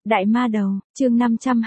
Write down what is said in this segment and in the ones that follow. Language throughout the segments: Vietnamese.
Đại ma đầu, chương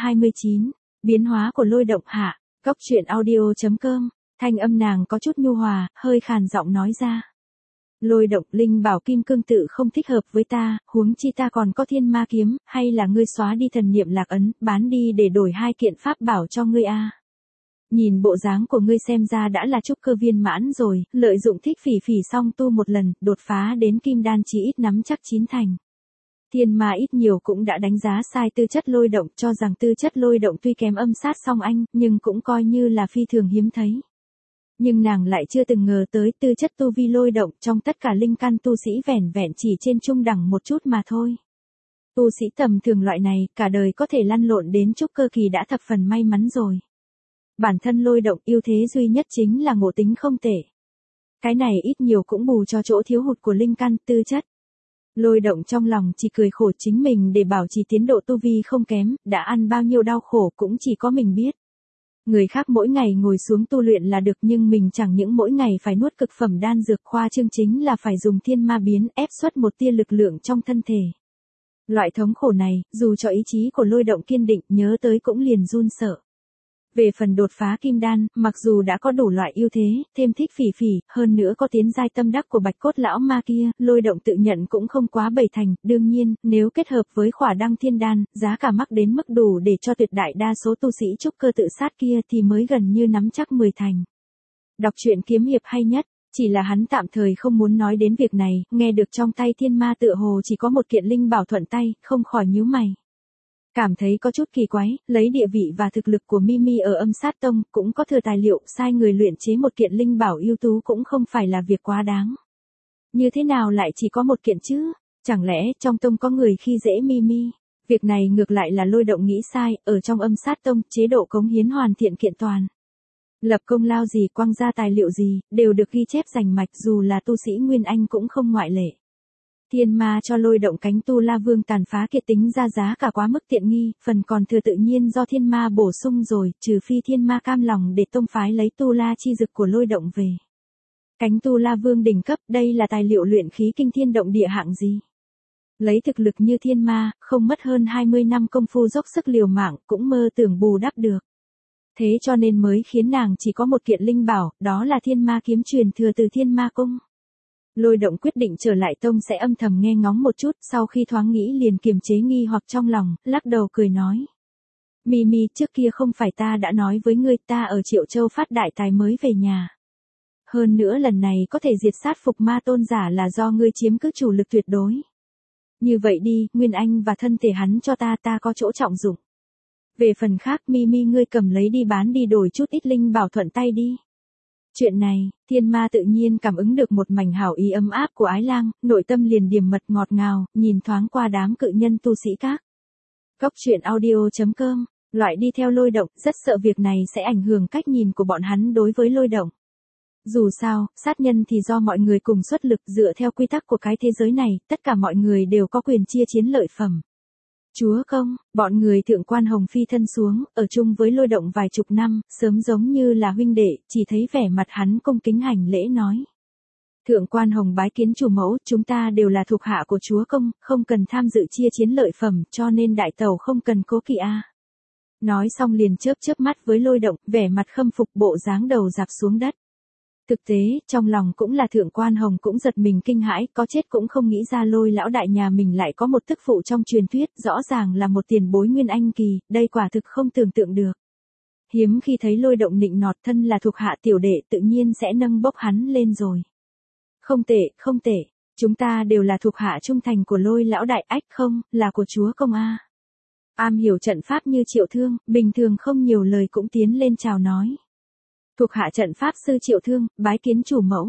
529, biến hóa của lôi động hạ, góc truyện audio.com, thanh âm nàng có chút nhu hòa, hơi khàn giọng nói ra. Lôi động, linh bảo kim cương tự không thích hợp với ta, huống chi ta còn có thiên ma kiếm, hay là ngươi xóa đi thần niệm lạc ấn, bán đi để đổi hai kiện pháp bảo cho ngươi a. Nhìn bộ dáng của ngươi xem ra đã là trúc cơ viên mãn rồi, lợi dụng thích phỉ phỉ song tu một lần, đột phá đến kim đan chí ít nắm chắc 9 thành. Thiên ma ít nhiều cũng đã đánh giá sai tư chất lôi động, cho rằng tư chất lôi động tuy kém âm sát song anh, nhưng cũng coi như là phi thường hiếm thấy. Nhưng nàng lại chưa từng ngờ tới tư chất tu vi lôi động trong tất cả linh căn tu sĩ vẻn vẹn chỉ trên trung đẳng một chút mà thôi. Tu sĩ tầm thường loại này, cả đời có thể lăn lộn đến trúc cơ kỳ đã thập phần may mắn rồi. Bản thân lôi động ưu thế duy nhất chính là ngộ tính không tệ. Cái này ít nhiều cũng bù cho chỗ thiếu hụt của linh căn tư chất. Lôi động trong lòng chỉ cười khổ chính mình để bảo trì tiến độ tu vi không kém, đã ăn bao nhiêu đau khổ cũng chỉ có mình biết. Người khác mỗi ngày ngồi xuống tu luyện là được nhưng mình chẳng những mỗi ngày phải nuốt cực phẩm đan dược khoa trương chính là phải dùng thiên ma biến ép xuất một tia lực lượng trong thân thể. Loại thống khổ này, dù cho ý chí của lôi động kiên định nhớ tới cũng liền run sợ. Về phần đột phá kim đan, mặc dù đã có đủ loại ưu thế, thêm thích phỉ phỉ, hơn nữa có tiến giai tâm đắc của bạch cốt lão ma kia, lôi động tự nhận cũng không quá 7 thành, đương nhiên, nếu kết hợp với khỏa đăng thiên đan, giá cả mắc đến mức đủ để cho tuyệt đại đa số tu sĩ trúc cơ tự sát kia thì mới gần như nắm chắc 10 thành. Đọc truyện kiếm hiệp hay nhất, chỉ là hắn tạm thời không muốn nói đến việc này, nghe được trong tay thiên ma tựa hồ chỉ có một kiện linh bảo thuận tay, không khỏi nhíu mày. Cảm thấy có chút kỳ quái, lấy địa vị và thực lực của Mimi ở âm sát tông, cũng có thừa tài liệu, sai người luyện chế một kiện linh bảo ưu tú cũng không phải là việc quá đáng. Như thế nào lại chỉ có một kiện chứ? Chẳng lẽ trong tông có người khi dễ Mimi? Việc này ngược lại là lôi động nghĩ sai, ở trong âm sát tông, chế độ cống hiến hoàn thiện kiện toàn. Lập công lao gì, quăng ra tài liệu gì, đều được ghi chép rành mạch dù là tu sĩ Nguyên Anh cũng không ngoại lệ. Thiên ma cho lôi động cánh tu la vương tàn phá kiệt tính ra giá cả quá mức tiện nghi, phần còn thừa tự nhiên do thiên ma bổ sung rồi, trừ phi thiên ma cam lòng để tông phái lấy tu la chi dực của lôi động về. Cánh tu la vương đỉnh cấp, đây là tài liệu luyện khí kinh thiên động địa hạng gì? Lấy thực lực như thiên ma, không mất hơn 20 năm công phu dốc sức liều mạng, cũng mơ tưởng bù đắp được. Thế cho nên mới khiến nàng chỉ có một kiện linh bảo, đó là thiên ma kiếm truyền thừa từ thiên ma cung. Lôi động quyết định trở lại tông sẽ âm thầm nghe ngóng một chút, sau khi thoáng nghĩ liền kiềm chế nghi hoặc trong lòng, lắc đầu cười nói. Mimi, trước kia không phải ta đã nói với ngươi ta ở Triệu Châu phát đại tài mới về nhà. Hơn nữa lần này có thể diệt sát phục ma tôn giả là do ngươi chiếm cứ chủ lực tuyệt đối. Như vậy đi, Nguyên Anh và thân thể hắn cho ta có chỗ trọng dụng. Về phần khác Mimi ngươi cầm lấy đi bán đi đổi chút ít linh bảo thuận tay đi. Chuyện này, thiên ma tự nhiên cảm ứng được một mảnh hảo ý ấm áp của ái lang, nội tâm liền điềm mật ngọt ngào, nhìn thoáng qua đám cự nhân tu sĩ các. Góc truyện audio.com, loại đi theo lôi động, rất sợ việc này sẽ ảnh hưởng cách nhìn của bọn hắn đối với lôi động. Dù sao, sát nhân thì do mọi người cùng xuất lực dựa theo quy tắc của cái thế giới này, tất cả mọi người đều có quyền chia chiến lợi phẩm. Chúa công, bọn người thượng quan hồng phi thân xuống, ở chung với lôi động vài chục năm, sớm giống như là huynh đệ, chỉ thấy vẻ mặt hắn cung kính hành lễ nói. Thượng quan hồng bái kiến chủ mẫu, chúng ta đều là thuộc hạ của chúa công, không cần tham dự chia chiến lợi phẩm, cho nên đại tẩu không cần cố kỵ a. Nói xong liền chớp mắt với lôi động, vẻ mặt khâm phục bộ dáng đầu dạp xuống đất. Thực tế, trong lòng cũng là thượng quan hồng cũng giật mình kinh hãi, có chết cũng không nghĩ ra lôi lão đại nhà mình lại có một tức phụ trong truyền thuyết, rõ ràng là một tiền bối Nguyên Anh kỳ, đây quả thực không tưởng tượng được. Hiếm khi thấy lôi động nịnh nọt thân là thuộc hạ tiểu đệ tự nhiên sẽ nâng bốc hắn lên rồi. Không tệ, chúng ta đều là thuộc hạ trung thành của lôi lão đại ách không, là của chúa công a. Am hiểu trận pháp như Triệu Thương, bình thường không nhiều lời cũng tiến lên chào nói. Thuộc hạ trận pháp sư Triệu Thương, bái kiến chủ mẫu.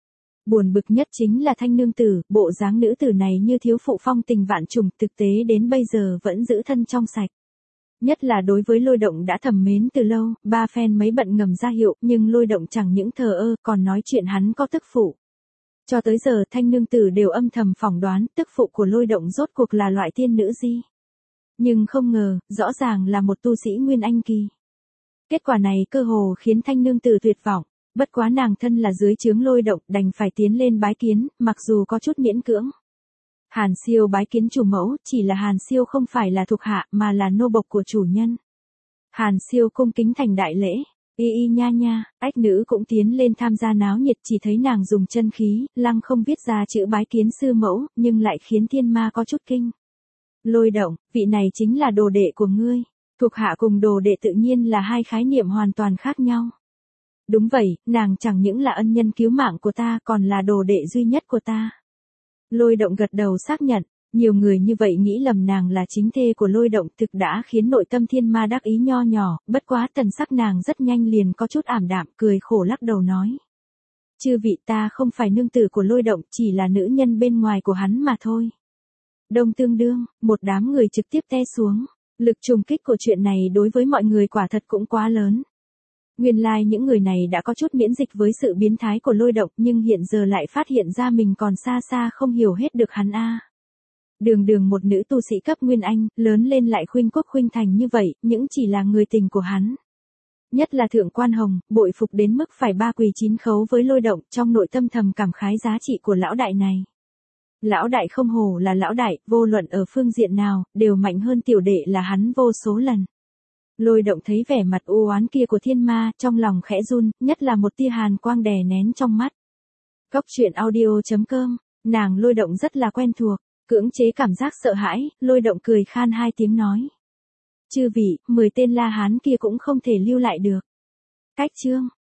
Buồn bực nhất chính là thanh nương tử, bộ dáng nữ tử này như thiếu phụ phong tình vạn trùng, thực tế đến bây giờ vẫn giữ thân trong sạch. Nhất là đối với lôi động đã thầm mến từ lâu, ba phen mấy bận ngầm ra hiệu, nhưng lôi động chẳng những thờ ơ, còn nói chuyện hắn có tức phụ. Cho tới giờ thanh nương tử đều âm thầm phỏng đoán, tức phụ của lôi động rốt cuộc là loại tiên nữ gì. Nhưng không ngờ, rõ ràng là một tu sĩ Nguyên Anh kỳ. Kết quả này cơ hồ khiến thanh nương tử tuyệt vọng, bất quá nàng thân là dưới trướng lôi động đành phải tiến lên bái kiến, mặc dù có chút miễn cưỡng. Hàn Siêu bái kiến chủ mẫu, chỉ là Hàn Siêu không phải là thuộc hạ mà là nô bộc của chủ nhân. Hàn Siêu cung kính thành đại lễ. Y nha nha, ách nữ cũng tiến lên tham gia náo nhiệt, chỉ thấy nàng dùng chân khí, lăng không viết ra chữ bái kiến sư mẫu, nhưng lại khiến thiên ma có chút kinh. Lôi Động, vị này chính là đồ đệ của ngươi. Thuộc hạ cùng đồ đệ tự nhiên là hai khái niệm hoàn toàn khác nhau. Đúng vậy, nàng chẳng những là ân nhân cứu mạng của ta, còn là đồ đệ duy nhất của ta. Lôi Động gật đầu xác nhận, nhiều người như vậy nghĩ lầm nàng là chính thê của Lôi Động, thực đã khiến nội tâm thiên ma đắc ý nho nhỏ, bất quá tần sắc nàng rất nhanh liền có chút ảm đạm, cười khổ lắc đầu nói. Chư vị, ta không phải nương tử của Lôi Động, chỉ là nữ nhân bên ngoài của hắn mà thôi. Đông tương đương, một đám người trực tiếp té xuống, lực trùng kích của chuyện này đối với mọi người quả thật cũng quá lớn. Nguyên lai những người này đã có chút miễn dịch với sự biến thái của Lôi Động, nhưng hiện giờ lại phát hiện ra mình còn xa xa không hiểu hết được hắn a. Đường đường một nữ tu sĩ cấp Nguyên Anh, lớn lên lại khuynh quốc khuynh thành như vậy, những chỉ là người tình của hắn. Nhất là Thượng Quan Hồng, bội phục đến mức phải ba quỳ chín khấu với Lôi Động, trong nội tâm thầm cảm khái giá trị của lão đại này. Lão đại không hổ là lão đại, vô luận ở phương diện nào, đều mạnh hơn tiểu đệ là hắn vô số lần. Lôi Động thấy vẻ mặt u oán kia của thiên ma, trong lòng khẽ run, nhất là một tia hàn quang đè nén trong mắt. Cốc truyện audio.com, nàng Lôi Động rất là quen thuộc, cưỡng chế cảm giác sợ hãi, Lôi Động cười khan hai tiếng nói. Chư vị, 10 tên La Hán kia cũng không thể lưu lại được. Cách chương.